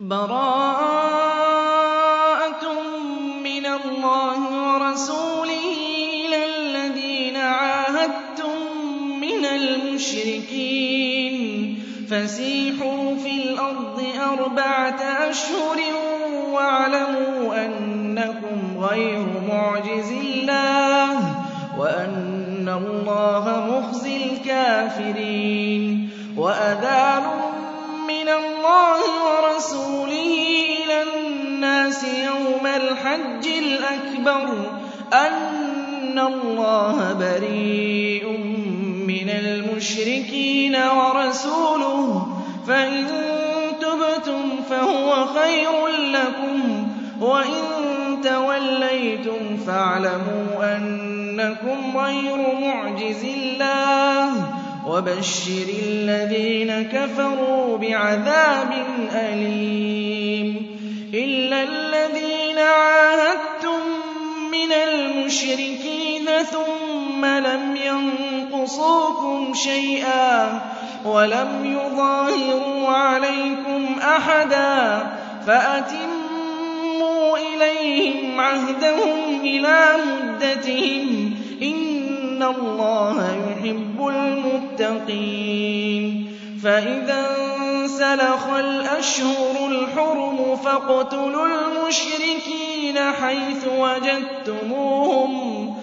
بَرَاءَةٌ مِّنَ اللَّهِ وَرَسُولِهِ إِلَى الَّذِينَ عَاهَدتُّم مِّنَ الْمُشْرِكِينَ فَسِيحُوا فِي الْأَرْضِ 4 أشهر وَاعْلَمُوا أَنَّكُمْ غَيْرُ مُعْجِزِي اللَّهِ وَأَنَّ اللَّهَ مُخْزِي الْكَافِرِينَ وَأَذَانٌ مِّنَ اللَّهِ وَرَسُولِهِ إِلَى النَّاسِ يَوْمَ الْحَجِّ الْأَكْبَرِ أَنَّ اللَّهَ بَرِيءٌ مِّنَ الْمُشْرِكِينَ وَرَسُولُهُ فَإِن تُبْتُمْ فَهُوَ خَيْرٌ لَّكُمْ وَإِن تَوَلَّيْتُمْ فَاعْلَمُوا أَنَّكُمْ غَيْرُ مُعْجِزِي اللَّهِ وَبَشِّرِ الَّذِينَ كَفَرُوا بِعَذَابٍ أَلِيمٍ إِلَّا الَّذِينَ عَاهَدتُّم مِّنَ الْمُشْرِكِينَ ثُمَّ لَمْ يَنقُصُوكُمْ شَيْئًا وَلَمْ يُظَاهِرُوا عَلَيْكُمْ أَحَدًا فَأَتِمُّوا إِلَيْهِمْ عَهْدَهُمْ إِلَىٰ مُدَّتِهِمْ ۚ إِنَّ اللَّهَ يُحِبُّ الْمُتَّقِينَ فَإِذَا انسَلَخَ الْأَشْهُرُ الْحُرُمُ فَاقْتُلُوا الْمُشْرِكِينَ حَيْثُ وَجَدتُّمُوهُمْ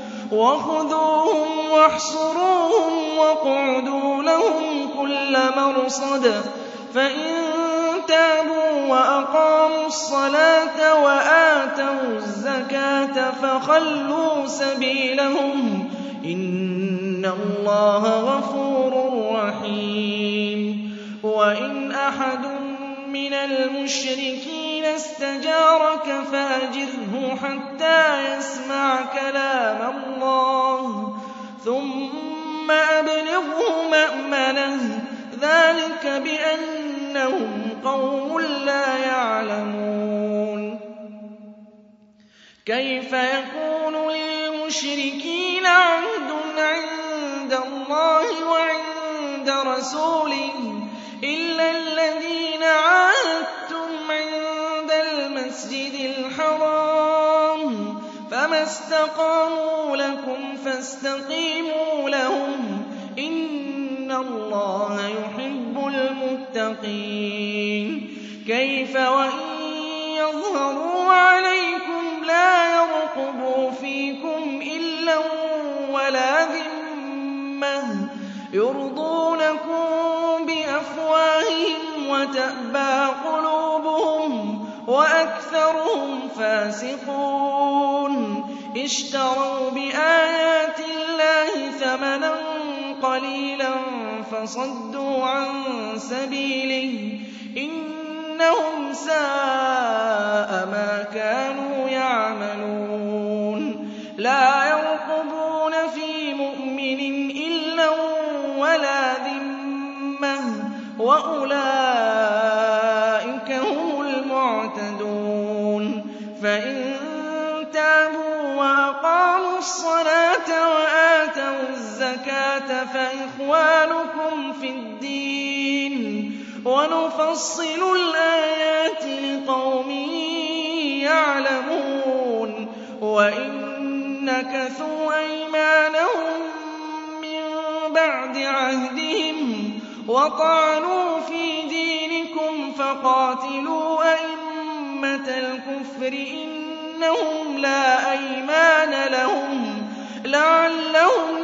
وَخُذُوهُمْ وَاحْصُرُوهُمْ وَاقْعُدُوا لَهُمْ كُلَّ مَرْصَدٍ فَإِن تَابُوا وَأَقَامُوا الصَّلَاةَ وَآتَوُا الزَّكَاةَ فَخَلُّوا سَبِيلَهُمْ ۚ إِنَّ اللَّهَ غَفُورٌ رَّحِيمٌ وَإِنْ أَحَدٌ مِّنَ الْمُشْرِكِينَ اسْتَجَارَكَ فَأَجِرْهُ حَتَّىٰ يَسْمَعَ كَلَامَ اللَّهِ ثُمَّ أَبْلِغْهُ مَأْمَنَهُ ۚ ذَٰلِكَ بِأَنَّهُمْ قَوْمٌ لَّا يَعْلَمُونَ كَيْفَ يَكُونُ لِلْمُشْرِكِينَ عَهْدٌ عِندَ اللَّهِ وَعِندَ رَسُولِهِ إِلَّا الَّذِينَ عَاهَدتُّمْ عِندَ الْمَسْجِدِ الْحَرَامِ ۖ فَمَا اسْتَقَامُوا لَكُمْ فَاسْتَقِيمُوا لَهُمْ ۚ إِنَّ اللَّهَ يُحِبُّ الْمُتَّقِينَ كَيْفَ وَإِن يَظْهَرُوا عَلَيْكُمْ لَا يَرْقُبُوا فِيكُمْ إِلًّا وَلَا ذِمَّةً يُرْضُونَكُم بِأَفْوَاهِهِمْ وَتَأْبَىٰ قُلُوبُهُمْ وَأَكْثَرُهُمْ فَاسِقُونَ اشْتَرَوْا بِآيَاتِ اللَّهِ ثَمَنًا قَلِيلًا فَصَدُّوا عَن سَبِيلِهِ ۚ إِنَّهُمْ سَاءَ مَا كَانُوا يَعْمَلُونَ لَا يَرْقُبُونَ فِي مُؤْمِنٍ إِلًّا وَلَا ذِمَّةً وَأُولَٰئِكَ هُمُ الْمُعْتَدُونَ فَإِن تَابُوا وَأَقَامُوا الصَّلَاةَ وَآتَوُا الزَّكَاةَ فَإِخْوَانُكُمْ فِي الدِّينِ وَنُفَصِّلُ الْآيَاتِ لِقَوْمٍ يَعْلَمُونَ وَإِن نَّكَثُوا أَيْمَانَهُم مِّن بَعْدِ عَهْدِهِمْ وَطَعَنُوا فِي دِينِكُمْ فَقَاتِلُوا أَئِمَّةَ الْكُفْرِ إِنَّهُمْ لَا أَيْمَانَ لَهُمْ لَعَلَّهُمْ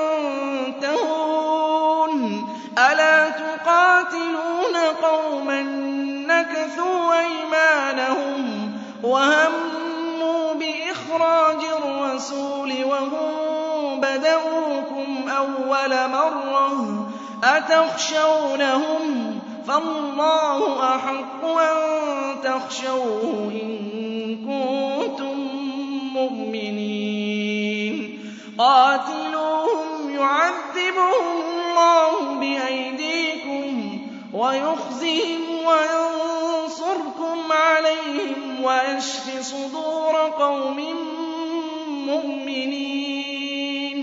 يَنتَهُونَ أَلَا تُقَاتِلُونَ قَوْمًا نَّكَثُوا أَيْمَانَهُمْ وَهَمُّوا بِإِخْرَاجِ الرَّسُولِ وَهُم بَدَءُوكُمْ أَوَّلَ مَرَّةٍ أَتَخْشَوْنَهُمْ ۚ فَاللَّهُ أَحَقُّ أَن تَخْشَوْهُ إِن كُنتُم مُّؤْمِنِينَ قَاتِلُوهُمْ يُعَذِّبْهُمُ اللَّهُ بِأَيْدِيكُمْ وَيُخْزِهِمْ وَيَنصُرْكُمْ عَلَيْهِمْ وَيَشْفِ صُدُورَ قَوْمٍ مُّؤْمِنِينَ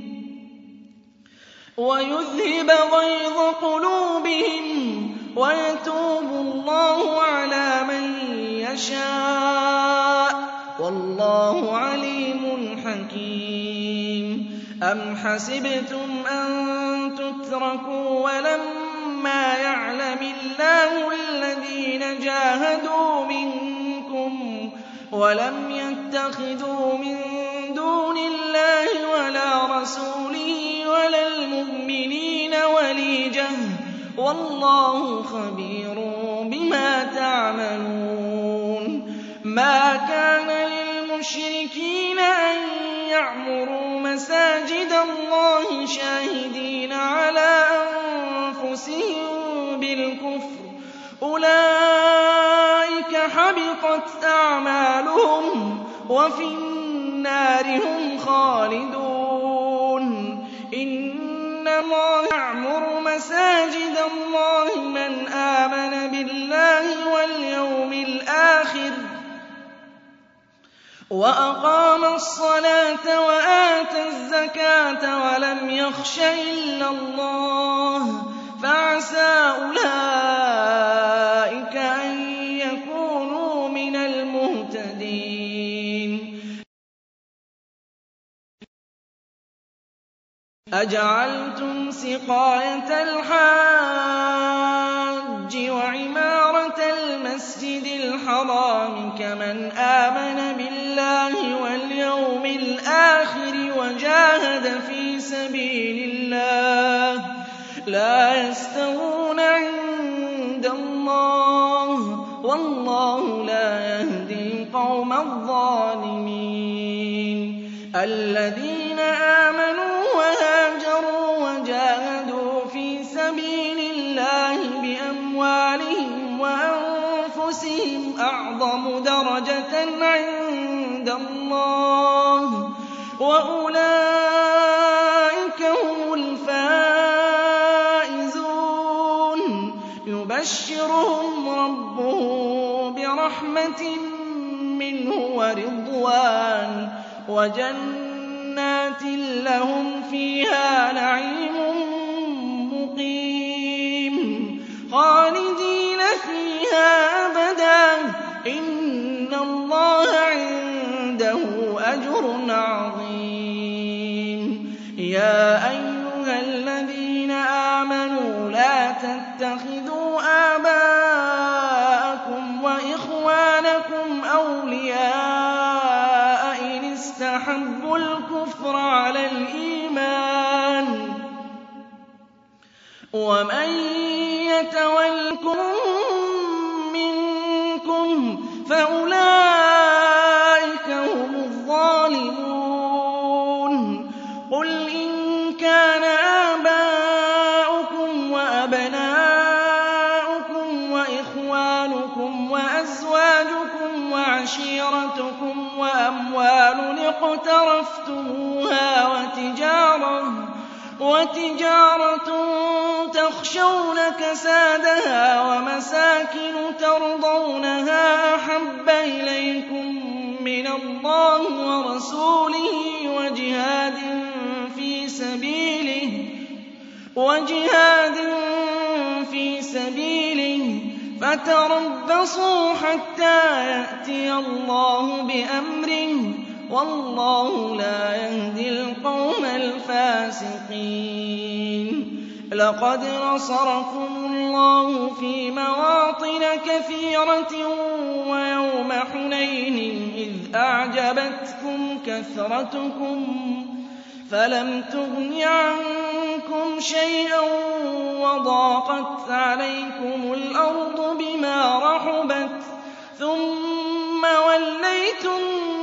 وَيُذْهِبَ غَيْظَ قُلُوبِهِمْ وَيَتُوبُ اللَّهُ عَلَىٰ يَشَاءُ ۗ وَاللَّهُ عَلِيمٌ حَكِيمٌ أَمْ حَسِبْتُمْ أَن تُتْرَكُوا وَلَمَّا يَعْلَمِ اللَّهُ الَّذِينَ جَاهَدُوا مِنكُمْ وَلَمْ يَتَّخِذُوا مِن دُونِ اللَّهِ وَلَا رَسُولِهِ وَلَا الْمُؤْمِنِينَ وَلِيجَةً ۚ وَاللَّهُ خَبِيرٌ بِمَا تَعْمَلُونَ مَا كَانَ لِلْمُشْرِكِينَ أَن يَعْمُرُوا مَسَاجِدَ اللَّهِ شَاهِدِينَ عَلَىٰ أَنفُسِهِم بِالْكُفْرِ ۚ أُولَٰئِكَ حَبِطَتْ أَعْمَالُهُمْ وَفِي النَّارِ هُمْ خَالِدُونَ إِنَّ اللَّهَ يَعْمُرُ مَسَاجِدَ اللَّهِ مَنْ آمَنَ بِاللَّهِ وَالْيَوْمِ الْآخِرِ وَأَقَامَ الصَّلَاةَ وَآتَى الزَّكَاةَ وَلَمْ يَخْشَ إِلَّا اللَّهَ فَعَسَىٰ أُولَٰئِكَ أَن يَكُونُوا مِنَ الْمُهْتَدِينَ أَجَعَلْتُمْ سِقَايَةَ الْحَاجِّ وَعِمَارَةَ الْمَسْجِدِ الْحَرَامِ كَمَنْ آمَنَ بِاللَّهِ وَالْيَوْمِ الْآخِرِ وَجَاهَدَ فِي سَبِيلِ اللَّهِ ۚ لَا يَسْتَوُونَ عِندَ اللَّهِ ۗ وَاللَّهُ لَا يَهْدِي الْقَوْمَ الظَّالِمِينَ الَّذِينَ آمَنُوا وَهَاجَرُوا وَجَاهَدُوا فِي سَبِيلِ اللَّهِ بِأَمْوَالِهِمْ وَأَنفُسِهِمْ أَعْظَمُ دَرَجَةً عِندَ اللَّهِ ۚ وَأُولَٰئِكَ هُمُ الْفَائِزُونَ يُبَشِّرُهُمْ رَبُّهُم بِرَحْمَةٍ مِّنْهُ وَرِضْوَانٍ وَجَنَّاتٍ لَّهُمْ فِيهَا نَعِيمٌ مُّقِيمٌ خَالِدِينَ فِيهَا أَبَدًا ۚ إِنَّ اللَّهَ عِندَهُ أَجْرٌ عَظِيمٌ يَا أَيُّهَا الَّذِينَ آمَنُوا لَا تَتَّخِذُوا آبَاءَكُمْ وَإِخْوَانَكُمْ أَوْلِيَاءَ إِنِ اسْتَحَبُّوا الْكُفْرَ عَلَى الْإِيمَانِ ۚ وَمَن يَتَوَلَّهُم مِّنكُمْ فَأُولَٰئِكَ هُمُ الظَّالِمُونَ قُلْ إِن كَانَ آبَاؤُكُمْ وَأَبْنَاؤُكُمْ وَإِخْوَانُكُمْ وَأَزْوَاجُكُمْ وَعَشِيرَتُكُمْ وَأَمْوَالٌ اقْتَرَفْتُمُوهَا وَتِجَارَةٌ تَخْشَوْنَ كَسَادَهَا وَمَسَاكِنُ تَرْضَوْنَهَا أَحَبَّ إِلَيْكُم مِّنَ اللَّهِ وَرَسُولِهِ وَجِهَادٍ فِي سَبِيلِهِ فَتَرَبَّصُوا حَتَّىٰ يَأْتِيَ اللَّهُ بِأَمْرِهِ ۗ وَاللَّهُ لَا يَهْدِي الْقَوْمَ الْفَاسِقِينَ لَقَدْ نَصَرَكُمُ اللَّهُ فِي مَوَاطِنَ كَثِيرَةٍ وَيَوْمَ حُنَيْنٍ إِذْ أَعْجَبَتْكُمْ كَثْرَتُكُمْ فَلَمْ تُغْنِ عَنكُمْ شَيْئًا وَضَاقَتْ عَلَيْكُمُ الْأَرْضُ بِمَا رَحُبَتْ ثُمَّ وَلَّيْتُم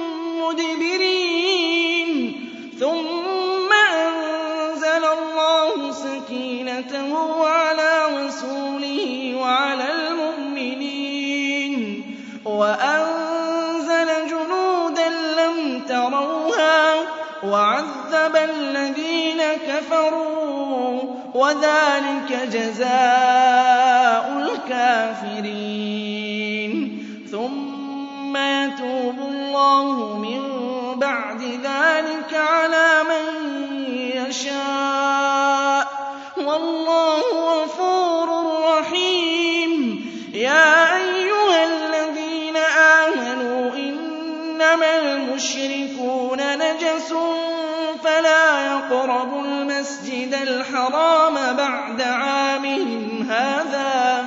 مُّدْبِرِينَ ثُمَّ أَنزَلَ اللَّهُ سَكِينَتَهُ عَلَىٰ رَسُولِهِ وَعَلَى الْمُؤْمِنِينَ وَأَنزَلَ جُنُودًا لَّمْ تَرَوْهَا وَعَذَّبَ الَّذِينَ كَفَرُوا ۚ وَذَٰلِكَ جَزَاءُ الْكَافِرِينَ ثُمَّ يَتُوبُ اللَّهُ مِن بَعْدِ ذَٰلِكَ عَلَىٰ مَن يَشَاءُ ۗ وَاللَّهُ غَفُورٌ رَّحِيمٌ يَا أَيُّهَا الَّذِينَ الْمُشْرِكُونَ نَجَسٌ فَلَا يَقْرَبُوا الْمَسْجِدَ الْحَرَامَ بَعْدَ عَامِهِمْ هَٰذَا ۚ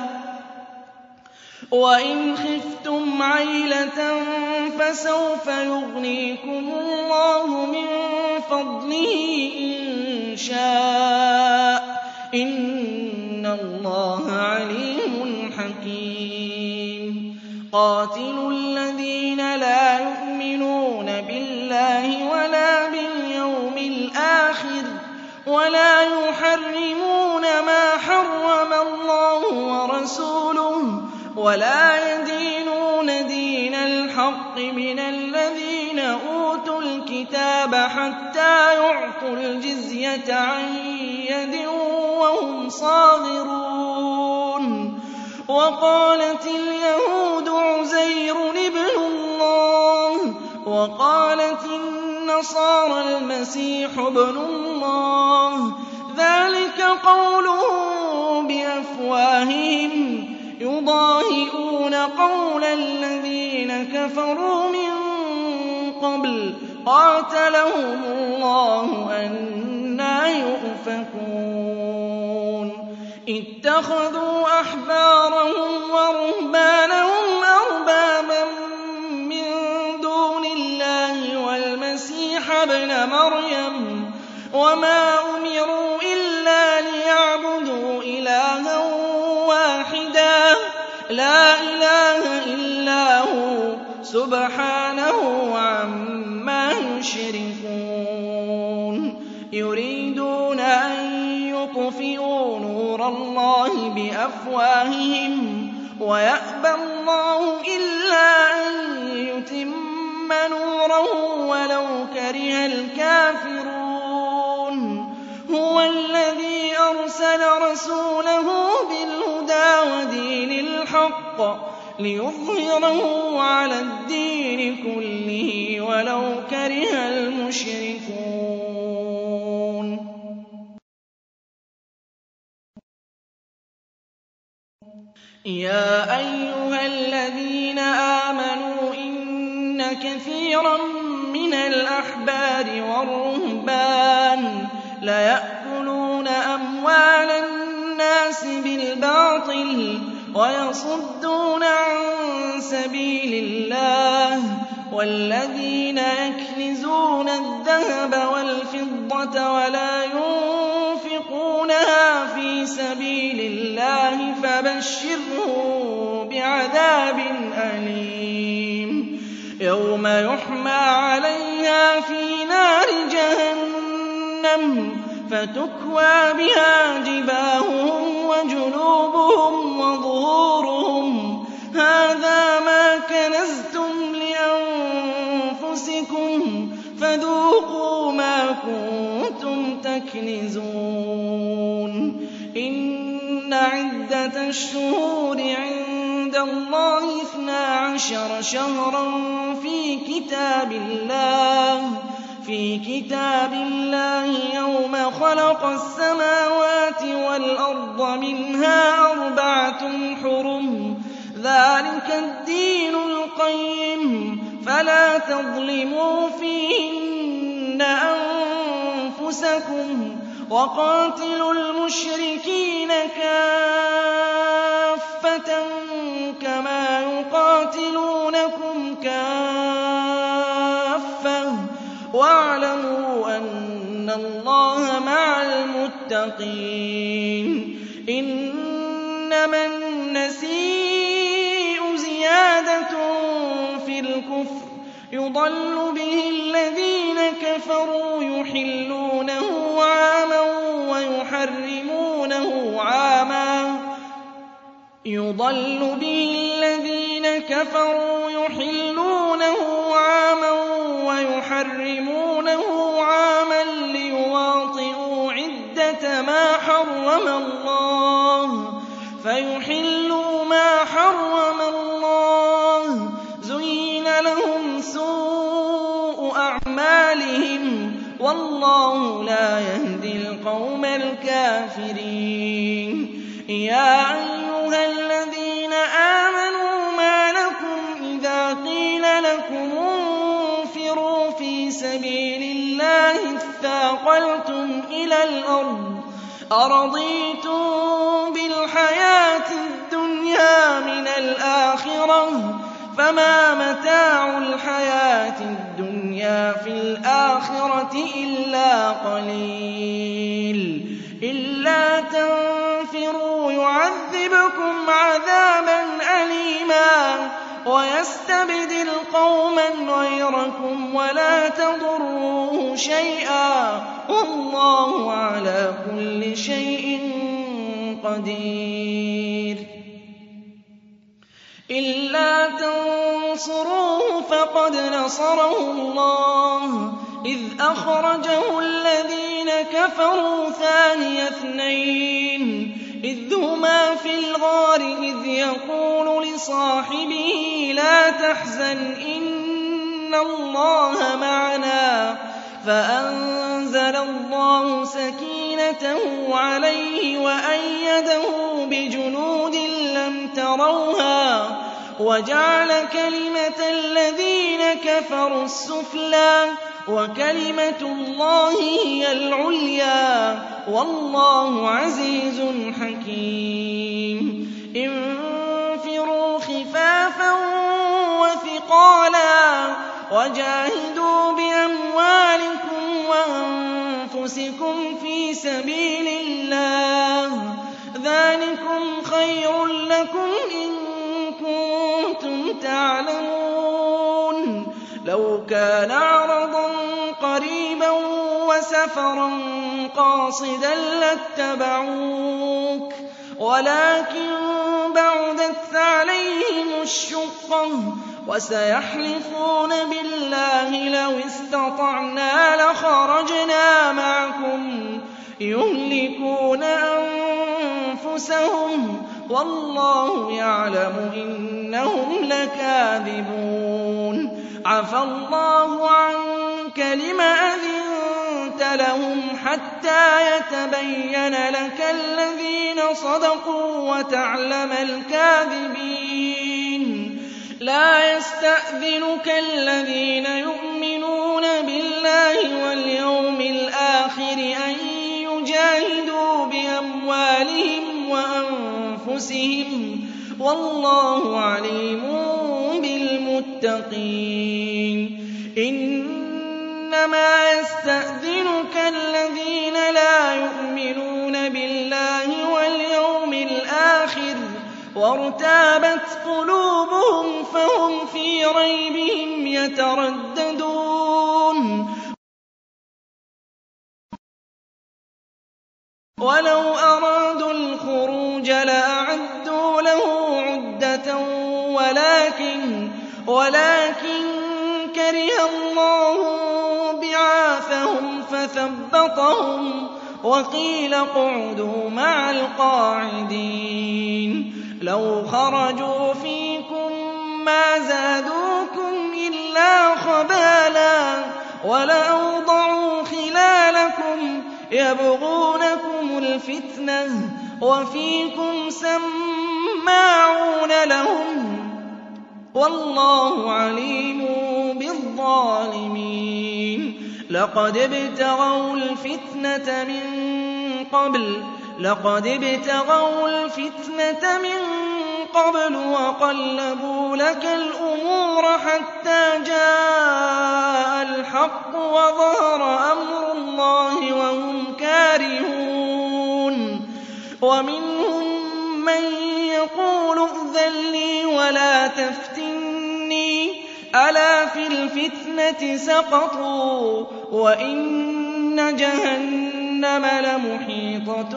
وَإِنْ خِفْتُمْ عَيْلَةً فَسَوْفَ يُغْنِيكُمُ اللَّهُ مِن فَضْلِهِ إِن شَاءَ ۚ إِنَّ اللَّهَ عَلِيمٌ حَكِيمٌ. قَاتِلُوا الَّذِينَ لَا يُؤْمِنُونَ بِاللَّهِ وَلَا بِالْيَوْمِ الْآخِرِ وَلَا يُحَرِّمُونَ مَا حَرَّمَ اللَّهُ وَرَسُولُهُ وَلَا يَدِينُونَ دِينَ الْحَقِّ مِنَ الَّذِينَ أُوتُوا الْكِتَابَ حَتَّىٰ يُعْطُوا الْجِزْيَةَ عَن يَدٍ وَهُمْ صَاغِرُونَ. وَقَالَتِ الْيَهُودُ عُزَيْرٌ ابْنُ اللَّهِ وَقَالَتِ النَّصَارَى الْمَسِيحُ ابْنُ اللَّهِ ۖ ذَٰلِكَ قَوْلُهُم بِأَفْوَاهِهِمْ يُضَاهِئُونَ قَوْلَ الَّذِينَ كَفَرُوا مِن قَبْلُ قَاتَلَهُمُ اللَّهُ أَنَّىٰ يُؤْفَكُونَ. اتَّخَذُوا أَحْبَارَهُمْ وَرُهْبَانَهُمْ أَرْبَابًا مِّن دُونِ اللَّهِ وَالْمَسِيحَ ابْنَ مَرْيَمَ وَمَا أُمِرُوا إِلَّا لِيَعْبُدُوا إِلَٰهًا وَاحِدًا لَّا إِلَٰهَ إِلَّا هُوَ سُبْحَانَهُ عَمَّا يُشْرِكُونَ. يُرِيدُونَ أَن يُطْفِئُوا نُورَ اللَّهِ بِأَفْوَاهِهِمْ وَيَأْبَى اللَّهُ إِلَّا أَن يُتِمَّ نُورَهُ وَلَوْ كَرِهَ الْكَافِرُونَ. هُوَ الَّذِي أَرْسَلَ رَسُولَهُ بِالْهُدَىٰ وَدِينِ الْحَقِّ لِيُظْهِرَهُ عَلَى الدِّينِ كُلِّهِ وَلَوْ كَرِهَ الْمُشْرِكُونَ. يَا أَيُّهَا الَّذِينَ آمَنُوا إِنَّ كَثِيرًا مِّنَ الْأَحْبَارِ وَالرُّهْبَانِ لَيَأْكُلُونَ أَمْوَالَ النَّاسِ بِالْبَاطِلِ وَيَصُدُّونَ عَن سَبِيلِ اللَّهِ ۗ وَالَّذِينَ يَكْنِزُونَ الذَّهَبَ وَالْفِضَّةَ وَلَا يُنفِقُونَهَا فِي سَبِيلِ اللَّهِ فَبَشِّرْهُم بِعَذَابٍ أَلِيمٍ. يَوْمَ يُحْمَىٰ عَلَيْهَا فِي نَارِ جَهَنَّمَ فَتُكْوَىٰ بِهَا جِبَاهُهُمْ وَجُنُوبُهُمْ وَظُهُورُهُمْ هَٰذَا مَا كَنَزْتُمْ لِأَنفُسِكُمْ فَذُوقُوا مَا كُنتُمْ تَكْنِزُونَ. إِنَّ عِدَّةَ الشُّهُورِ عِندَ اللَّهِ 12 شَهْرًا في كتاب الله يوم خلق السماوات والأرض منها 4 حُرُمٌ ذَٰلِكَ الدِّينُ الْقَيِّمُ فَلَا تَظْلِمُوا فِيهِنَّ أَنفُسَكُمْ وَقَاتِلُوا الْمُشْرِكِينَ كَافَّةً كَمَا يُقَاتِلُونَكُمْ كَافَّةً وَاعْلَمُوا أَنَّ اللَّهَ مَعَ الْمُتَّقِينَ. إِنَّمَا النَّسِيءُ زِيَادَةٌ في الْكُفْرِ يُضَلُّ بِهِ الَّذِينَ كَفَرُوا يُحِلُّونَهُ عَامًا وَيُحَرِّمُونَهُ عَامًا لِّيُوَاطِئُوا عِدَّةَ مَا حَرَّمَ اللَّهُ فَيُحِلُّوا مَا حَرَّمَ اللَّهُ. زُيِّنَ لَهُمْ سُوءُ أَعْمَالِهِمْ وَاللَّهُ لَا يَهْدِي الْقَوْمَ الْكَافِرِينَ. يَا أَيُّهَا الَّذِينَ آمَنُوا مَا لَكُمْ إِذَا قِيلَ لَكُمُ انفِرُوا انتقلتم إلى الأرض أرضيتم بالحياة الدنيا من الآخرة فما متاع الحياة الدنيا في الآخرة إلا قليل إلا تنفروا يعذبكم عذابا أليما ويستبدل قوما غيركم ولا تضروه شيئا والله على كل شيء قدير إلا تنصروه فقد نصره الله إذ أخرجه الذين كفروا ثاني اثنين إذ هما في الغار إذ يقول لصاحبه لا تحزن إن الله معنا فأنزل الله سكينته عليه وأيده بجنود لم تروها وجعل كلمة الذين كفروا السفلى وكلمة الله هي العليا والله عزيز حكيم انفروا خفافا وثقالا وجاهدوا بأموالكم وأنفسكم في سبيل الله ذلكم خير لكم إن كنتم تعلمون لو كان عرضا قريبا وسفرا قاصدا لاتبعوك ولكن بعدت عليهم الشقة وسيحلفون بالله لو استطعنا لخرجنا معكم يهلكون أنفسهم والله يعلم إنهم لكاذبون عفى الله عنك لم أذنت لهم حتى يتبين لك الذين صدقوا وتعلم الكاذبين لا يستأذنك الذين يؤمنون بالله واليوم الآخر أن يجاهدوا بأموالهم وأنفسهم والله عليم بالمتقين إنما يستأذنك الذين لا يؤمنون بالله واليوم الآخر وارتابت قلوبهم فهم في ريبهم يترددون ولو أرادوا الخروج لأعدوا له عدة ولكن كره الله بعاثهم فثبطهم وقيل اقعدوا مع القاعدين لو خرجوا فيكم ما زادوكم إلا خبالا ولأوضعوا خلالكم يبغونكم الفتنة وفيكم سماعون لهم والله عليم بالظالمين لقد ابتغوا الفتنة من قبل وقلبوا لك الأمور حتى جاء الحق وظهر أمر الله وهم كارهون ومنهم من يقول ائذن لي ولا تفتني ألا في الفتنة سقطوا وإن جهنم لمحيطة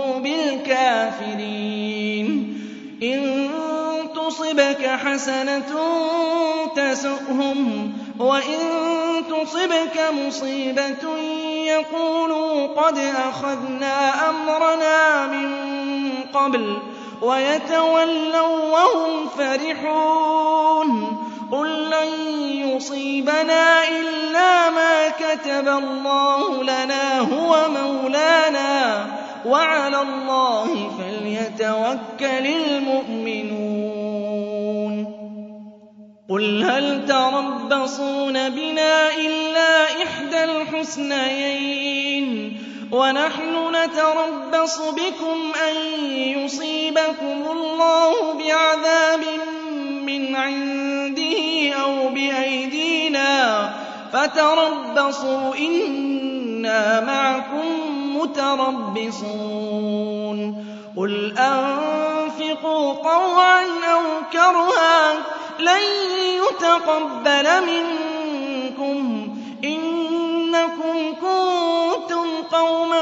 بالكافرين إن تصبك حسنة تسؤهم وإن تصبك مصيبة يقولوا قد أخذنا أمرنا من قبل ويتولوا وهم فرحون قل لن يصيبنا إلا ما كتب الله لنا هو مولانا وعلى الله فليتوكل المؤمنون قُلْ هَلْ تَرَبَّصُونَ بِنَا إِلَّا إِحْدَى الْحُسْنَيَيْنِ وَنَحْنُ نَتَرَبَّصُ بِكُمْ أَن يُصِيبَكُمُ اللَّهُ بِعَذَابٍ مِّنْ عِندِهِ أَوْ بِأَيْدِينَا فَتَرَبَّصُوا إِنَّا مَعَكُم مُّتَرَبِّصُونَ قُلْ أَنفِقُوا طَوْعًا أَوْ كَرْهًا لَّن يُتَقَبَّلَ مِنكُمْ إِنَّكُمْ كُنتُمْ قَوْمًا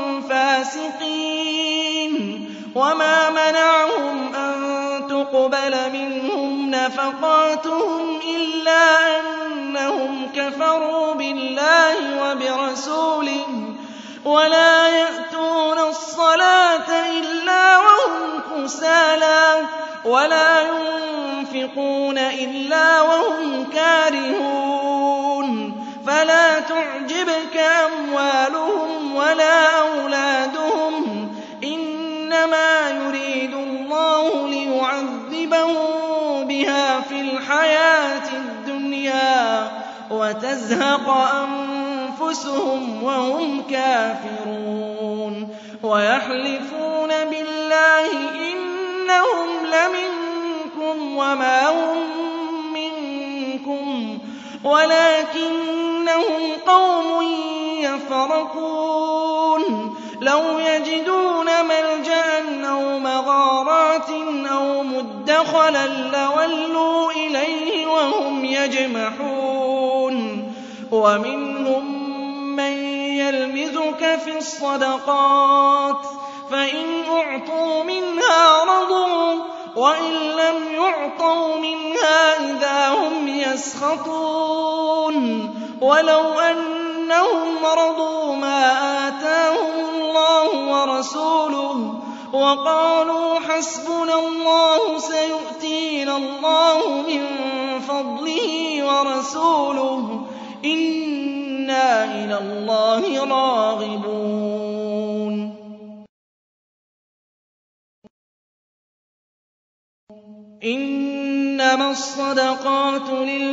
فَاسِقِينَ وَمَا مَنَعَهُمْ أَن تُقْبَلَ مِنْهُمْ نَفَقَاتُهُمْ إِلَّا أَنَّهُمْ كَفَرُوا بِاللَّهِ وَبِرَسُولِهِ وَلَا يَأْتُونَ الصَّلَاةَ إِلَّا وَهُمْ كُسَالَىٰ وَلَا يُنفِقُونَ إِلَّا وَهُمْ كَارِهُونَ فَلَا تُعْجِبْكَ أَمْوَالُهُمْ وَلَا أَوْلَادُهُمْ إِنَّمَا يُرِيدُ اللَّهُ لِيُعَذِّبَهُم بِهَا فِي الْحَيَاةِ الدُّنْيَا وَتَزْهَقَ أَنفُسُهُمْ وَهُمْ كَافِرُونَ وَيَحْلِفُونَ بِاللَّهِ إِنَّهُمْ لَمِنكُمْ وَمَا هُم مِّنكُمْ وَلَٰكِنَّهُمْ قَوْمٌ يَفْرَقُونَ لَوْ يَجِدُونَ مَلْجَأً أَوْ مَغَارَاتٍ أَوْ مُدَّخَلًا لَّوَلُّوا إِلَيْهِ وَهُمْ يَجْمَحُونَ وَمِنْهُم مَّن يَلْمِزُكَ فِي الصَّدَقَاتِ فَإِنْ أُعْطُوا مِنْهَا رَضُوا وَإِن لَّمْ يُعْطَوْا مِنْهَا إِذَا هُمْ يَسْخَطُونَ وَلَوْ أَنَّهُمْ رَضُوا مَا آتَاهُمُ اللَّهُ وَرَسُولُهُ وَقَالُوا حَسْبُنَا اللَّهُ سَيُؤْتِينَا اللَّهُ مِن فَضْلِهِ وَرَسُولُهُ إِنَّا إِلَى اللَّهِ رَاغِبُونَ إِنَّمَا الصَّدَقَاتُ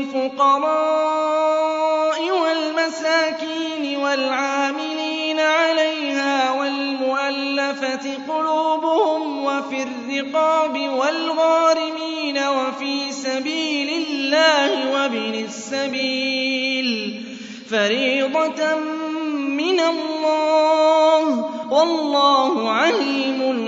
لِلْفُقَرَاءِ وَالْمَسَاكِينِ وَالْعَامِلِينَ عَلَيْهَا وَالْمُؤَلَّفَةِ قُلُوبُهُمْ وَفِي الرِّقَابِ وَالْغَارِمِينَ وَفِي سَبِيلِ اللَّهِ وَابْنِ السَّبِيلِ فَرِيضَةً مِّنَ اللَّهِ ۗ وَاللَّهُ عَلِيمٌ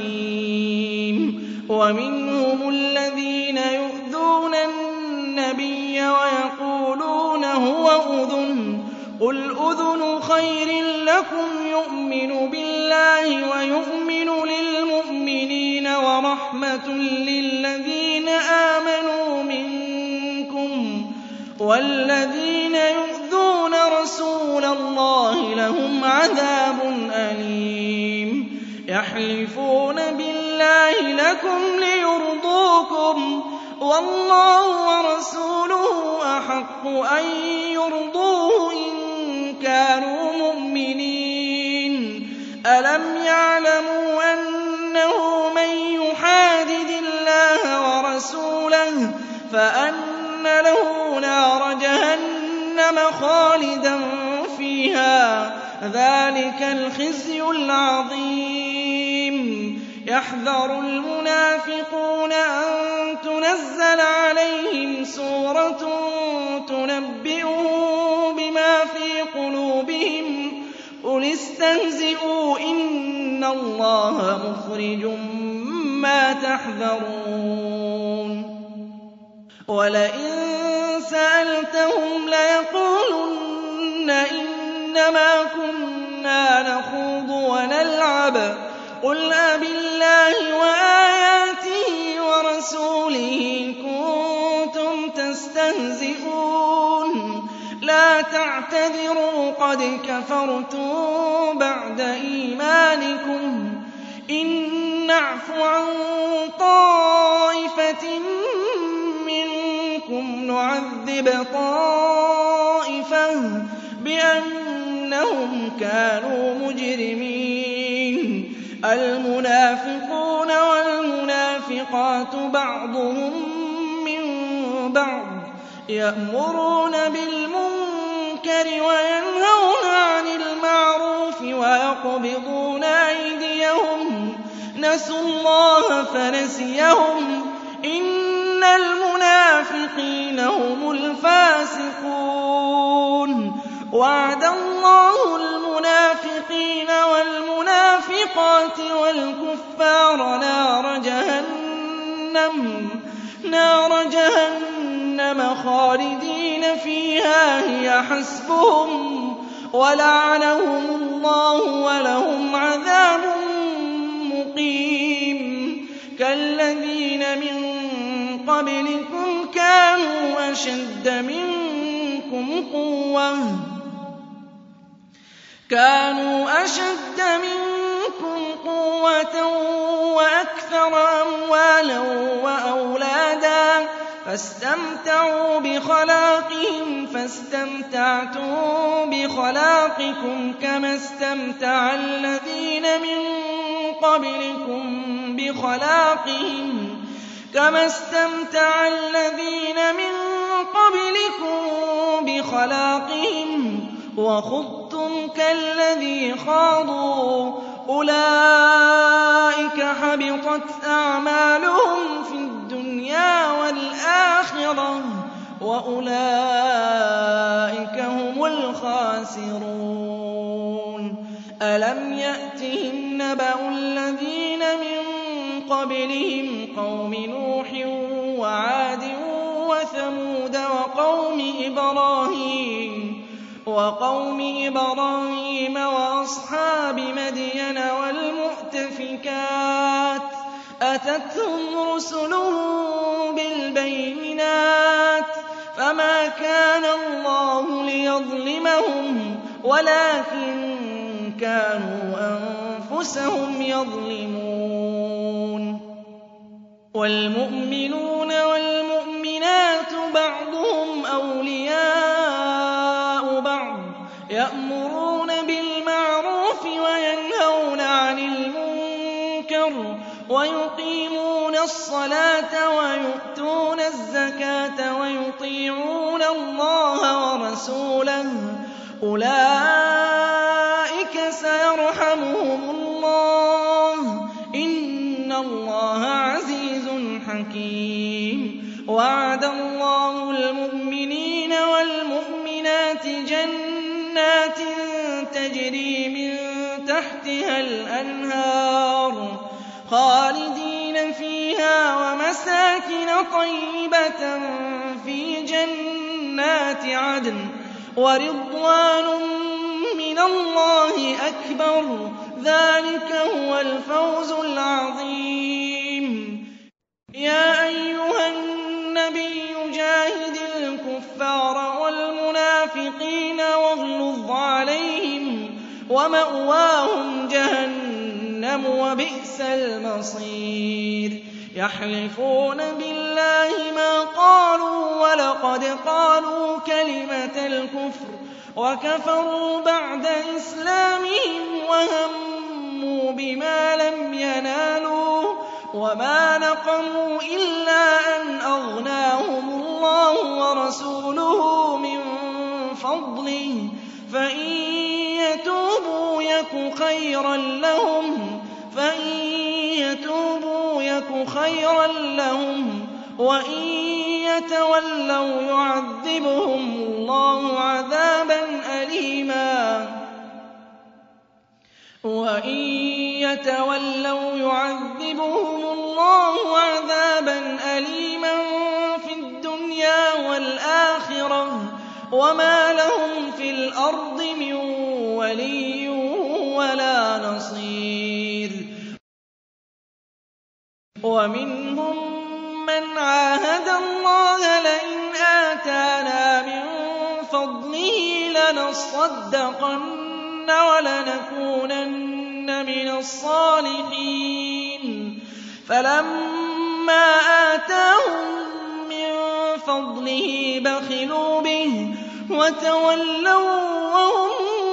حَكِيمٌ وَمِنْهُمُ الَّذِينَ يُؤْذُونَ النَّبِيَّ وَيَقُولُونَ هُوَ أُذُنٌ ۚ قُلْ أُذُنُ خَيْرٍ لَّكُمْ يُؤْمِنُ بِاللَّهِ وَيُؤْمِنُ لِلْمُؤْمِنِينَ وَرَحْمَةٌ لِّلَّذِينَ آمَنُوا مِنكُمْ ۚ وَالَّذِينَ يُؤْذُونَ رَسُولَ اللَّهِ لَهُمْ عَذَابٌ أَلِيمٌ يَحْلِفُونَ بِاللَّهِ لَكُمْ لِيُرْضُوكُمْ وَاللَّهُ وَرَسُولُهُ أَحَقُّ أَن يُرْضُوهُ إِن كَانُوا مُؤْمِنِينَ أَلَمْ يَعْلَمُوا أَنَّهُ مَن يُحَادِدِ اللَّهَ وَرَسُولَهُ فَأَنَّ لَهُ نَارَ جَهَنَّمَ خَالِدًا فِيهَا ۚ ذَٰلِكَ الْخِزْيُ الْعَظِيمُ يَحْذَرُ الْمُنَافِقُونَ أَن تُنَزَّلَ عَلَيْهِمْ سُورَةٌ تُنَبِّئُهُم بِمَا فِي قُلُوبِهِمْ قُلِ اسْتَهْزِئُوا إِنَّ اللَّهَ مُخْرِجٌ مَّا تَحْذَرُونَ وَلَئِن سَأَلْتَهُمْ لَيَقُولُنَّ إِنَّمَا كُنَّا نَخُوضُ وَنَلْعَبُ ۚ قُلْ أَبِاللَّهِ وَآيَاتِهِ وَرَسُولِهِ كُنتُمْ تَسْتَهْزِئُونَ لَا تَعْتَذِرُوا قَدْ كَفَرْتُم بَعْدَ إِيمَانِكُمْ إِن نَّعْفُ عَن طَائِفَةٍ مِّنكُمْ نُعَذِّبْ طَائِفَةً بِأَنَّهُمْ كَانُوا مُجْرِمِينَ الْمُنَافِقُونَ وَالْمُنَافِقَاتُ بَعْضُهُم مِّن بعض يأمرون بالمنكر وينهون عن المعروف ويقبضون أيديهم نسوا الله فنسيهم إن المنافقين هم الفاسقون وعد الله المنافقين والمنافقات والكفار نار جهنم خالدين فيها هي حسبهم ولعنهم الله ولهم عذاب مقيم كالذين من قبلكم كانوا أشد منكم قوة وأكثر أموالا وأولادا فاستمتعوا بخلاقهم فاستمتعتم بخلاقكم كما استمتع الذين من قبلكم بخلاقهم وخضتم كالذي خاضوا أولئك حبطت أعمالهم في الدنيا والآخرة وأولئك هم الخاسرون ألم يأتهم نبأ الذين من قبلهم قوم نوح وعاد وثمود وقوم إبراهيم وأصحاب مدين والمؤتفكات أتتهم رسلهم بالبينات فما كان الله ليظلمهم ولكن كانوا أنفسهم يظلمون والمؤمنون والمؤمنات بعضهم أولياء بعض يأمرون بالمعروف وينهون عن المنكر ويقيمون الصلاة ويؤتون الزكاة ويطيعون الله ورسوله أولئك سيرحمهم الله إن الله عزيز حكيم وعد الله المؤمنين والمؤمنات جنات تجري من تحتها الأنهار خالدين فيها ومساكن طيبة في جنات عدن ورضوان من الله أكبر ذلك هو الفوز العظيم يا أيها النبي جاهد الكفار والمنافقين واغلظ عليهم ومأواهم جهنم وبئس المصير يحلفون بالله ما قالوا ولقد قالوا كلمة الكفر وكفروا بعد إسلامهم وهموا بما لم ينالوا وما نقموا إلا أن أغناهم الله ورسوله من فضله فإن يتوبوا يك خيرا لهم وإن يتولوا يعذبهم الله عذابا أليما في الدنيا والآخرة وما لهم في الأرض من ولي ولا نصير ومنهم من عاهد الله لئن آتانا من فضله لنصدقن ولنكونن من الصالحين فلما آتاهم من فضله بخلوا به وتولوا وهم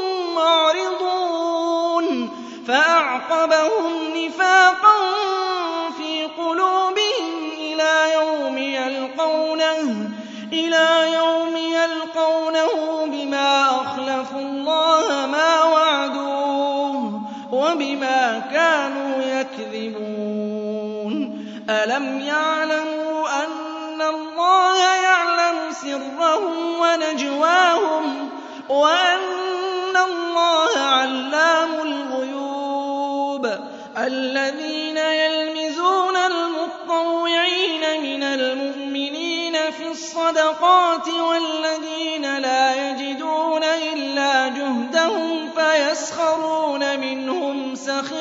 معرضون فأعقبهم نفاقا في قلوبهم إلى يوم يلقونه إِلَىٰ يَوْمِ يَلْقَوْنَهُ بِمَا أَخْلَفُوا اللَّهَ مَا وَعَدُوهُ وَبِمَا كَانُوا يَكْذِبُونَ أَلَمْ يَعْلَمُوا أَنَّ اللَّهَ يَعْلَمُ سِرَّهُمْ وَنَجْوَاهُمْ وَأَنَّ اللَّهَ عَلَّامُ الْغُيُوبِ الَّذِينَ يَلْمِزُونَ الْمُطَّوِّعِينَ مِنَ الْمُؤْمِنِينَ فِي الصَّدَقَاتِ وَالَّذِينَ لَا يَجِدُونَ إِلَّا جُهْدَهُمْ فَيَسْخَرُونَ مِنْهُمْ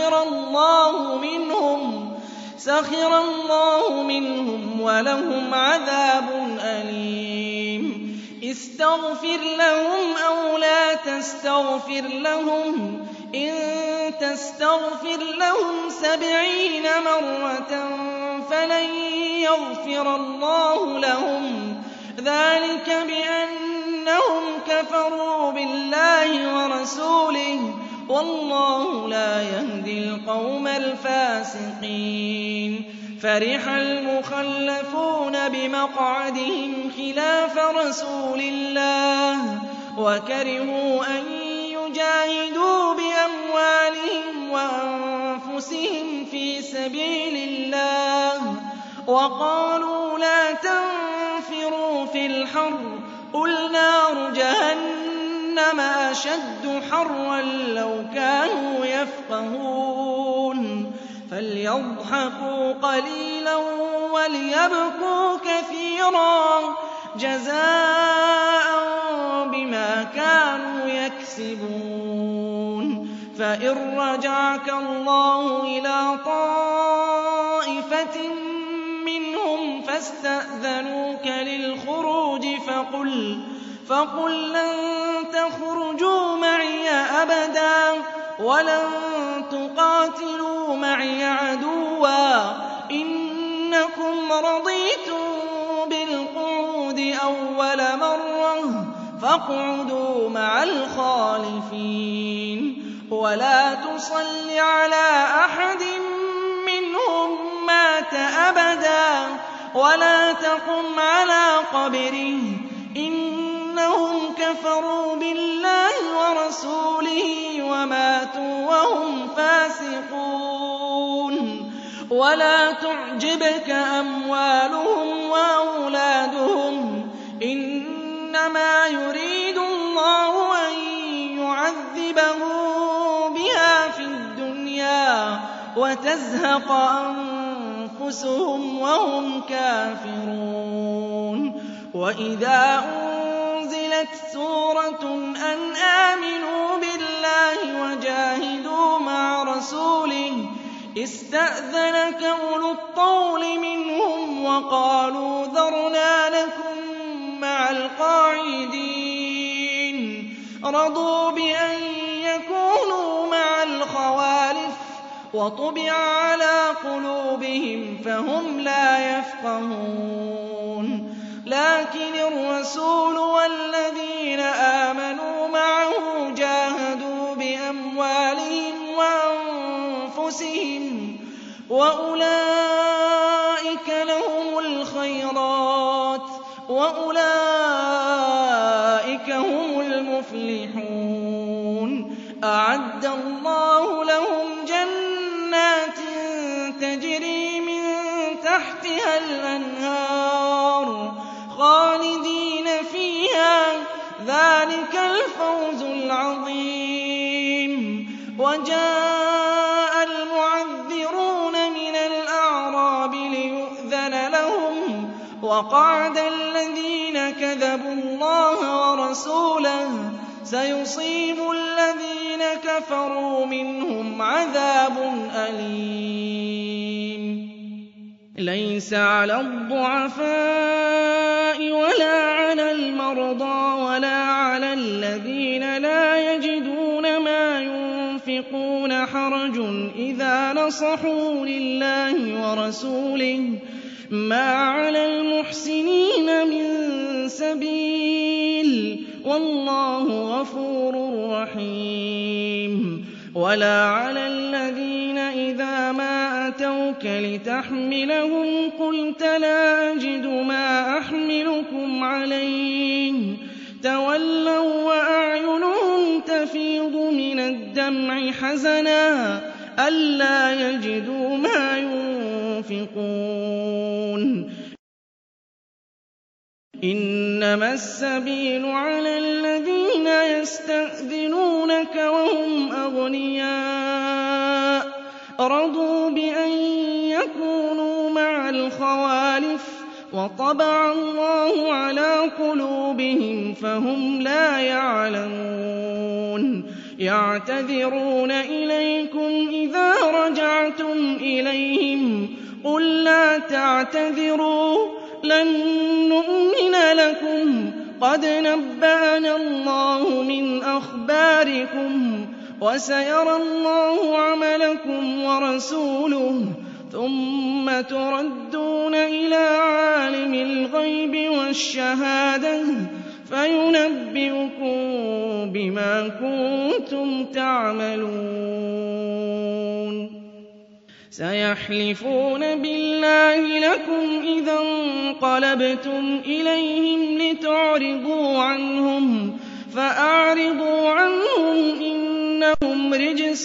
سَخِرَ اللَّهُ مِنْهُمْ وَلَهُمْ عَذَابٌ أَلِيمٌ اسْتَغْفِرْ لَهُمْ أَوْ لَا تَسْتَغْفِرْ لَهُمْ إِن تَسْتَغْفِرْ لَهُمْ 70 مَرَّةً فَلَن يَغْفِرَ اللَّهُ لَهُمْ ذَٰلِكَ بِأَنَّهُمْ كَفَرُوا بِاللَّهِ وَرَسُولِهِ ۗ وَاللَّهُ لَا يَهْدِي الْقَوْمَ الْفَاسِقِينَ فَرِحَ الْمُخَلَّفُونَ بِمَقْعَدِهِمْ خِلَافَ رَسُولِ اللَّهِ وَكَرِهُوا أَن يُجَاهِدُوا بِأَمْوَالِهِمْ وَأَنفُسِهِمْ فِي سَبِيلِ اللَّهِ وَقَالُوا لَا تَنفِرُوا فِي الْحَرِّ قُلْ نَارُ جَهَنَّمَ أَشَدُّ حَرًّا لَّوْ كَانُوا يَفْقَهُونَ فَلْيَضْحَكُوا قَلِيلًا وَلْيَبْكُوا كَثِيرًا جَزَاءً بِمَا كَانُوا يَكْسِبُونَ فَإِن رَّجَعَكَ اللَّهُ إِلَىٰ طَائِفَةٍ مِّنْهُمْ فَاسْتَأْذَنُوكَ لِلْخُرُوجِ فَقُل لَّن تَخْرُجُوا مَعِيَ أَبَدًا وَلَن تُقَاتِلُوا مَعِيَ عَدُوًّا إِنَّكُمْ رَضِيتُم بِالْقُعُودِ أَوَّلَ مَرَّةٍ فَاقْعُدُوا مَعَ الْخَالِفِينَ وَلَا تُصَلِّ عَلَىٰ أَحَدٍ مِّنْهُم مَّاتَ أَبَدًا وَلَا تَقُمْ عَلَىٰ قَبْرِهِ إِنَّهُمْ كَفَرُوا بِاللَّهِ وَرَسُولِهِ وَمَاتُوا وَهُمْ فَاسِقُونَ وَلَا تُعْجِبْكَ أَمْوَالُهُمْ وَأَوْلَادُهُمْ إِنَّمَا يُرِيدُ اللَّهُ أَن يُعَذِّبَهُم بِهَا فِي الدُّنْيَا وَتَزْهَقَ أَنفُسُهُمْ وَهُمْ كَافِرُونَ وَإِذَا أُنزِلَتْ سُورَةٌ أَنْ آمِنُوا بِاللَّهِ وَجَاهِدُوا مَعَ رَسُولِهِ اسْتَأْذَنَكَ أُولُو الطَّوْلِ مِنْهُمْ وَقَالُوا ذَرْنَا نَكُن مَّعَ الْقَاعِدِينَ رَضُوا بِأَن يَكُونُوا مَعَ الْخَوَالِفِ وَطُبِعَ عَلَىٰ قُلُوبِهِمْ فَهُمْ لَا يَفْقَهُونَ لَٰكِنِ الرَّسُولُ وَالَّذِينَ آمَنُوا مَعَهُ جَاهَدُوا بِأَمْوَالِهِمْ وَأَنفُسِهِمْ وَأُولَٰئِكَ لَهُمُ الْخَيْرَاتُ وَأُولَٰئِكَ هُمُ الْمُفْلِحُونَ أَعَدَّ اللَّهُ لَهُمْ جَنَّاتٍ تَجْرِي مِن تَحْتِهَا الْأَنْهَارُ خَالِدِينَ فِيهَا ۚ ذَٰلِكَ الْفَوْزُ الْعَظِيمُ وَجَاءَ الْمُعَذِّرُونَ مِنَ الْأَعْرَابِ لِيُؤْذَنَ لَهُمْ وَقَعَدَ الَّذِينَ كَذَبُوا اللَّهَ وَرَسُولَهُ ۚ سَيُصِيبُ الَّذِينَ كَفَرُوا مِنْهُمْ عَذَابٌ أَلِيمٌ لَيْسَ عَلَى الضُّعَفَاءِ وَلَا عَلَى الْمَرْضَىٰ وَلَا عَلَى الَّذِينَ لَا يَجِدُونَ مَا يُنفِقُونَ حَرَجٌ إِذَا نَصَحُوا لِلَّهِ وَرَسُولِهِ ۚ مَا عَلَى الْمُحْسِنِينَ مِن سَبِيلٍ ۚ وَاللَّهُ غَفُورٌ رَّحِيمٌ وَلَا عَلَى الَّذِينَ إِذَا مَا أَتَوْكَ لِتَحْمِلَهُمْ قُلْتَ لَا أَجِدُ مَا أَحْمِلُكُمْ عَلَيْهِ حَزَنًا أَلَّا يَجِدُوا مَا يُنفِقُونَ إِنَّمَا السَّبِيلُ عَلَى الَّذِينَ يَسْتَأْذِنُونَكَ وَهُمْ أَغْنِيَاءُ رَضُوا بِأَن يَكُونُوا مَعَ الْخَوَالِفِ وَطَبَعَ اللَّهُ عَلَىٰ قُلُوبِهِمْ فَهُمْ لَا يَعْلَمُونَ يَعْتَذِرُونَ إِلَيْكُمْ إِذَا رَجَعْتُمْ إِلَيْهِمْ قُل لَّا تَعْتَذِرُوا لَن نُّؤْمِنَ لَكُمْ قَدْ نَبَّأَنَا اللَّهُ مِنْ أَخْبَارِكُمْ وَسَيَرَى اللَّهُ عَمَلَكُمْ وَرَسُولُهُ ثُمَّ تُرَدُّونَ إِلَىٰ عَالِمِ الْغَيْبِ وَالشَّهَادَةِ فَيُنَبِّئُكُم بِمَا كُنتُمْ تَعْمَلُونَ سَيَحْلِفُونَ بِاللَّهِ لَكُمْ إِذَا انقَلَبْتُمْ إِلَيْهِمْ لِتُعْرِضُوا عَنْهُمْ فَأَعْرِضُوا عَنْهُمْ إِنَّهُمْ رِجْسٌ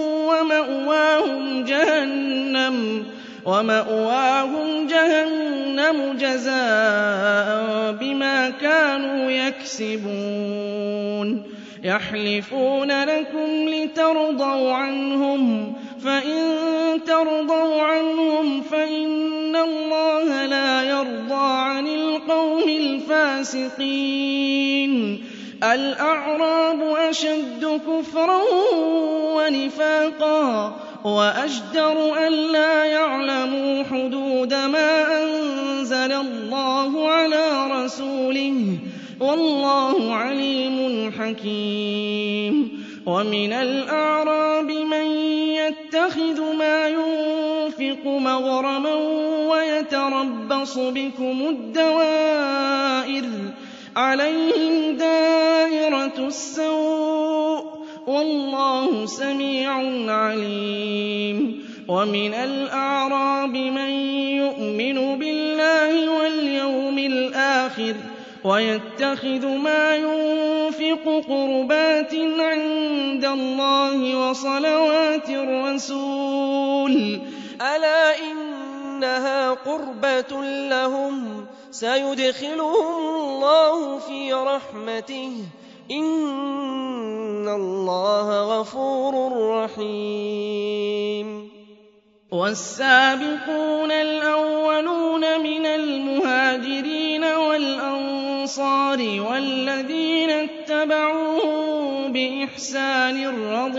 وَمَأْوَاهُمْ جَهَنَّمُ جَزَاءً بِمَا كَانُوا يَكْسِبُونَ يَحْلِفُونَ لَكُمْ لِتَرْضَوْا عَنْهُمْ فَإِن تَرْضَوْا عَنْهُمْ فَإِنَّ اللَّهَ لَا يَرْضَىٰ عَنِ الْقَوْمِ الْفَاسِقِينَ الْأَعْرَابُ أَشَدُّ كُفْرًا وَنِفَاقًا وَأَجْدَرُ أَلَّا يَعْلَمُوا حُدُودَ مَا أَنزَلَ اللَّهُ عَلَىٰ رَسُولِهِ ۗ وَاللَّهُ عَلِيمٌ حَكِيمٌ وَمِنَ الْأَعْرَابِ مَن يَتَّخِذُ مَا يُنفِقُ مَغْرَمًا وَيَتَرَبَّصُ بِكُمُ الدَّوَائِرَ عَلَيْهِمْ دَائِرَةُ السَّوْءِ ۗ وَاللَّهُ سَمِيعٌ عَلِيمٌ وَمِنَ الْأَعْرَابِ مَن يُؤْمِنُ بِاللَّهِ وَالْيَوْمِ الْآخِرِ وَيَتَّخِذُ مَا يُنفِقُ قُرُبَاتٍ عِندَ اللَّهِ وَصَلَوَاتِ الرَّسُولِ ۚ أَلَا إِنَّهَا قُرْبَةٌ لَّهُمْ سَيُدْخِلُهُمُ اللَّهُ فِي رَحْمَتِهِ ۗ إِنَّ اللَّهَ غَفُورٌ رَّحِيمٌ وَالسَّابِقُونَ الْأَوَّلُونَ مِنَ الْمُهَاجِرِينَ وَالْأَنصَارِ وَالَّذِينَ اتَّبَعُوهُم بِإِحْسَانٍ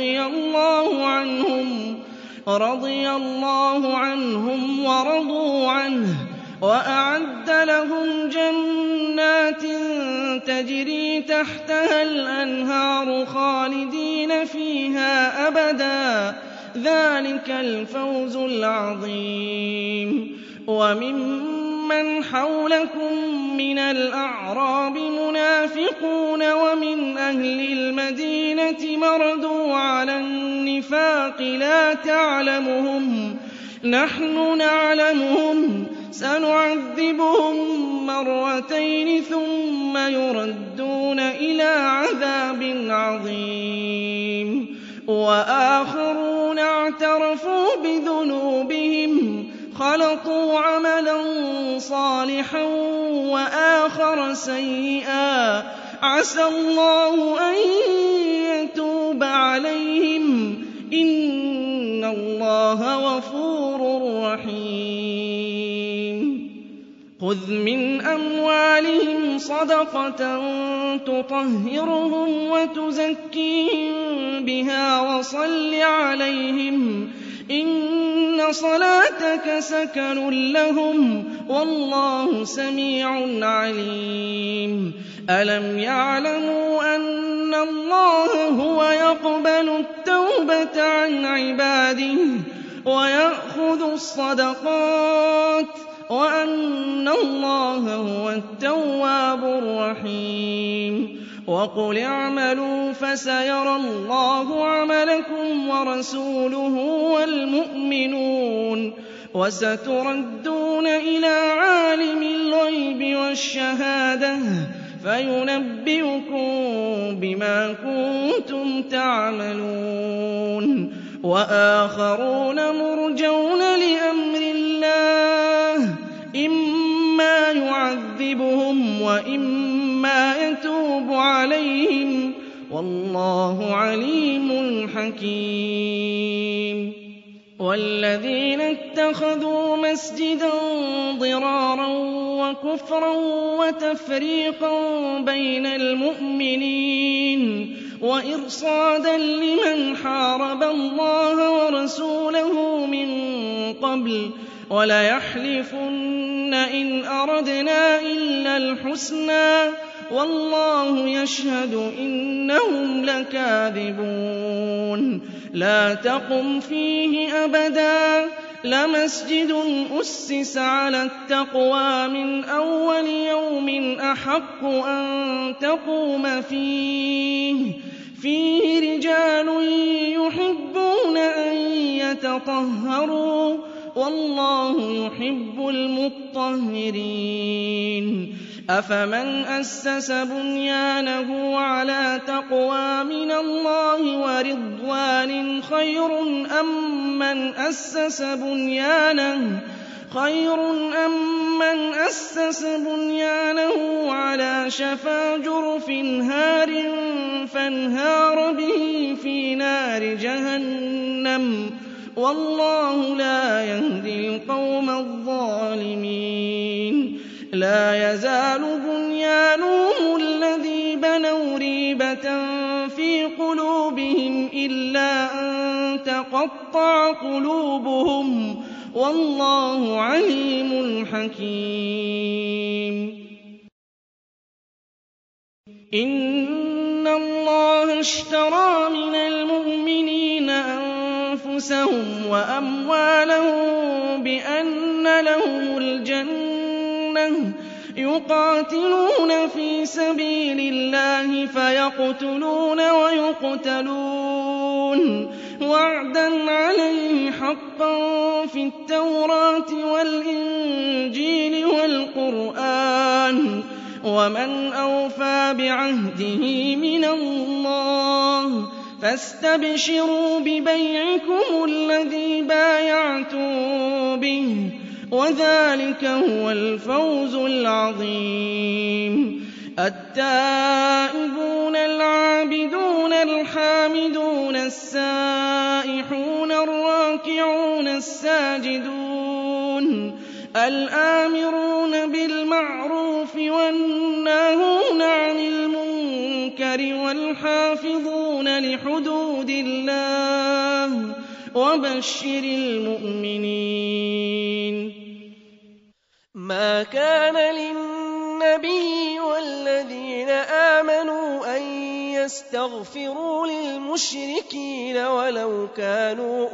رَّضِيَ اللَّهُ عَنْهُمْ وَرَضُوا عَنْهُ وَأَعَدَّ لَهُمْ جَنَّاتٍ تَجْرِي تَحْتَهَا الْأَنْهَارُ خَالِدِينَ فِيهَا أَبَدًا ۚ ذَٰلِكَ الْفَوْزُ الْعَظِيمُ وَمِمَّنْ حَوْلَكُم مِّنَ الْأَعْرَابِ مُنَافِقُونَ وَمِنْ أَهْلِ الْمَدِينَةِ مَرَدُوا عَلَى النِّفَاقِ لَا تَعْلَمُهُمْ نَحْنُ نَعْلَمُهُمْ سَنُعَذِّبُهُم مَّرَّتَيْنِ ثُمَّ يُرَدُّونَ إِلَىٰ عَذَابٍ عَظِيمٍ وَآخَرُونَ اعْتَرَفُوا بِذُنُوبِهِمْ خَلَطُوا عَمَلًا صَالِحًا وَآخَرَ سَيِّئًا عَسَى اللَّهُ أَن يَتُوبَ عَلَيْهِمْ ۚ إِنَّ اللَّهَ غَفُورٌ رَّحِيمٌ خُذْ مِنْ أَمْوَالِهِمْ صَدَقَةً تُطَهِّرُهُمْ وَتُزَكِّيهِم بِهَا وَصَلِّ عَلَيْهِمْ ۖ إِنَّ صَلَاتَكَ سَكَنٌ لَّهُمْ ۗ وَاللَّهُ سَمِيعٌ عَلِيمٌ أَلَمْ يَعْلَمُوا أَنَّ اللَّهَ هُوَ يَقْبَلُ التَّوْبَةَ عَنْ عِبَادِهِ وَيَأْخُذُ الصَّدَقَاتِ وَأَنَّ اللَّهَ هُوَ التَّوَّابُ الرَّحِيمُ وَقُلِ اعْمَلُوا فَسَيَرَى اللَّهُ عَمَلَكُمْ وَرَسُولُهُ وَالْمُؤْمِنُونَ وَسَتُرَدُّونَ إِلَىٰ عَالِمِ الْغَيْبِ وَالشَّهَادَةِ فَيُنَبِّئُكُم بِمَا كُنتُمْ تَعْمَلُونَ وآخرون مرجون لأمر الله إما يعذبهم وإما يتوب عليهم والله عليم حكيم والذين اتخذوا مسجدا ضرارا وكفرا وتفريقا بين المؤمنين وإرصادا لمن حارب الله ورسوله من قبل وليحلفن إن أردنا إلا الحسنى والله يشهد إنهم لكاذبون لا تقم فيه أبدا لمسجد أسس على التقوى من أول يوم أحق أن تقوم فيه رجال يحبون أن يتطهروا والله يحب المطهرين أفمن أسس بنيانه على تقوى من الله ورضوان خير أم من أسس بنيانه على شفا جرف هار فانهار به في نار جهنم والله لا يهدي القوم الظالمين لا يزال بنيانهم الذي بنوا ريبة في قلوبهم إلا أن تقطع قلوبهم والله عليم حكيم إن الله اشترى من المؤمنين أنفسهم وأموالهم بأن لهم الجنة يقاتلون في سبيل الله فيقتلون ويقتلون وعدا عليه حقا في التوراة والإنجيل والقرآن ومن أوفى بعهده من الله فاستبشروا ببيعكم الذي بايعتم به وذلك هو الفوز العظيم التائبون العابدون الحامدون السائحون الراكعون الساجدون الآمرون بالمعروف والناهون عن المنكر والحافظون لحدود الله وبشر المؤمنين ما كان للنبي والذين آمنوا أن يستغفروا للمشركين ولو كانوا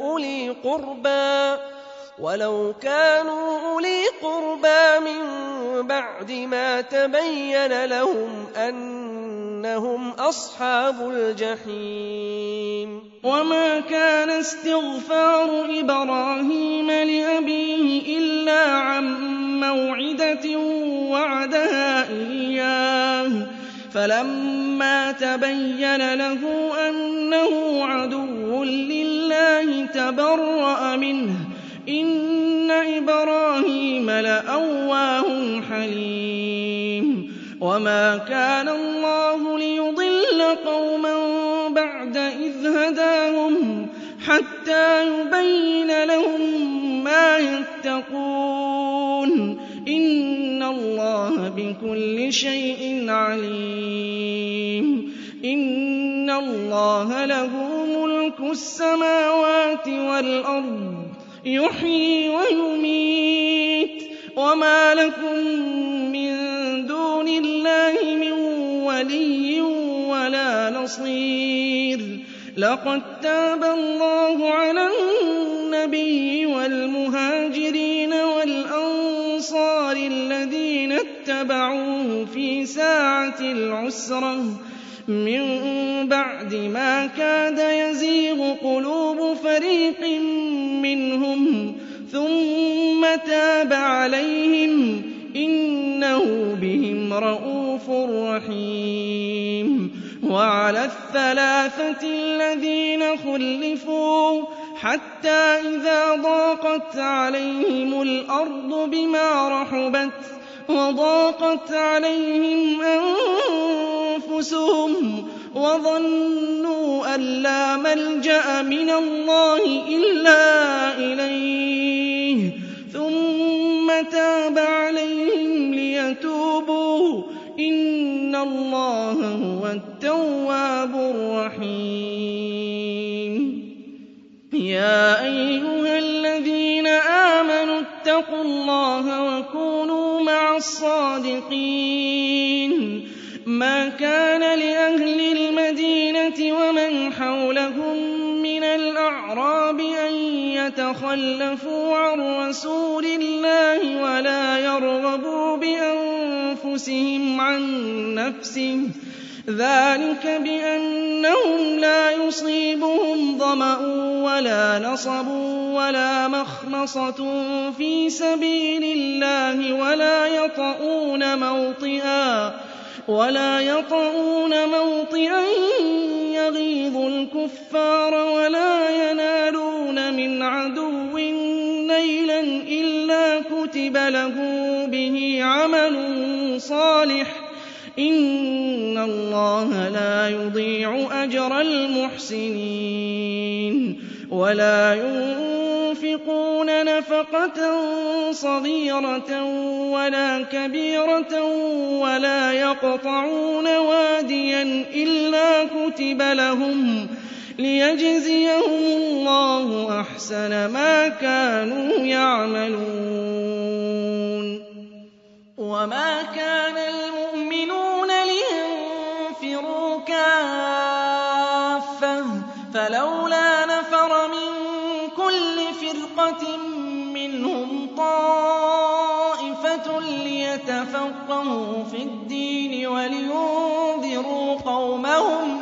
أولي قربى من بعد ما تبين لهم أنهم أصحاب الجحيم وما كان استغفار إبراهيم لأبيه إلا عن موعدة وعدها إياه فلما تبين له أنه عدو لله تبرأ منه إن إبراهيم لأواه حليم وما كان الله ليضل قوما بعد إذ هداهم حتى يبين لهم ما يتقون إن الله بكل شيء عليم إن الله له ملك السماوات والأرض يحيي ويميت وما لكم من دون الله من ولي ولا نصير لقد تاب الله على النبي والمهاجرين والأنصار الذين اتبعوه في ساعة العسرة من بعد ما كاد يزيغ قلوب فريق منهم ثم تاب عليهم إنه بهم رءوف رحيم وعلى الثلاثة الذين خلفوا حتى إذا ضاقت عليهم الأرض بما رحبت وضاقت عليهم أنفسهم وظنوا أن لا ملجأ من الله إلا إليه ثم تاب عليهم ليتوبوا إن الله هو التواب الرحيم. يا أيها الذين آمنوا اتقوا الله وكونوا مع الصادقين. ما كان لأهل المدينة ومن حولهم من الأعراب أن يتخلفوا عن رسول الله ولا يرغبوا بأنفسهم عن نفسه ذلك بأنهم لا يصيبهم ظمأ ولا نصب ولا مخمصة في سبيل الله ولا يطؤون موطئا يغيظ الكفار ولا ينالون من عدو نيلا إلا كتب له به عمل صالح إن الله لا يضيع أجر المحسنين. ولا ينفقون نفقة صغيرة ولا كبيرة ولا يقطعون واديا إلا كتب لهم ليجزيهم الله أحسن ما كانوا يعملون. وما كان المؤمنون لينفروا كافة فلولا نفر من كل فرقة منهم طائفة ليتفقهوا في الدين ولينذروا قومهم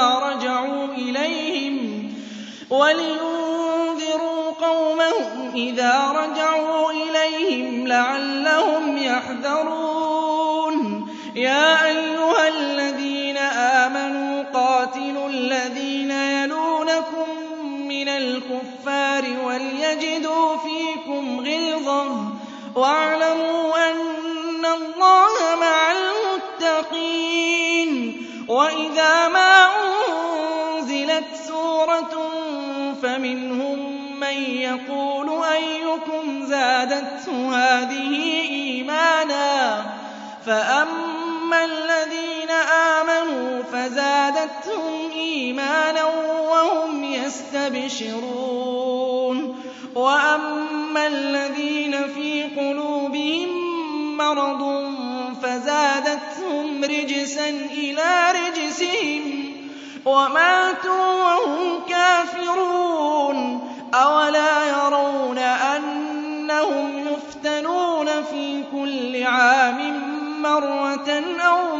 إذا رجعوا إليهم لعلهم يحذرون. يا أيها الذين آمنوا قاتلوا الذين يلونكم من الكفار وليجدوا فيكم غلظة واعلموا أن الله مع المتقين. وإذا ما أنزلت سورة فمنهم من يقول أيكم زادته هذه إيمانا فأما الذين آمنوا فزادتهم إيمانا وهم يستبشرون. وأما الذين في قلوبهم مرض فزادتهم رجسا إلى رجسهم وماتوا وهم كافرون. أولا يرون أنهم يفتنون في كل عام مرة أو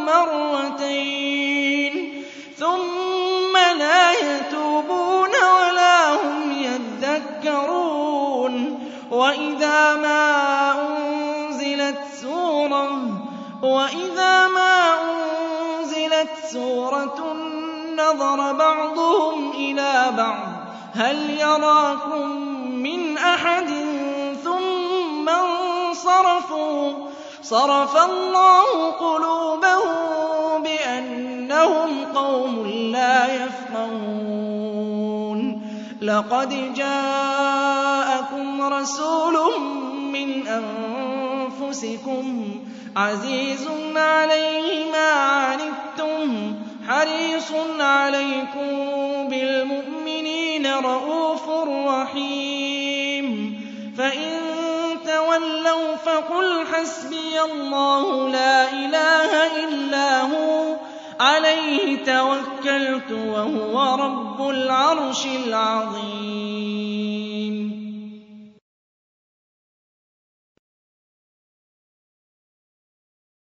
مرتين ثم لا يتوبون ولا هم يذكرون. وإذا ما أنزلت سورة نظر بعضهم إلى بعض هل يراكم من أحد ثم انصرفوا صرف الله قلوبهم بأنهم قوم لا يفقهون. لقد جاءكم رسول من أنفسكم عزيز عليه ما عنتم حريص عليكم بالمؤمنين رءوف رحيم. فإن تولوا فقل حسبي الله لا إله إلا هو عليه توكلت وهو رب العرش العظيم.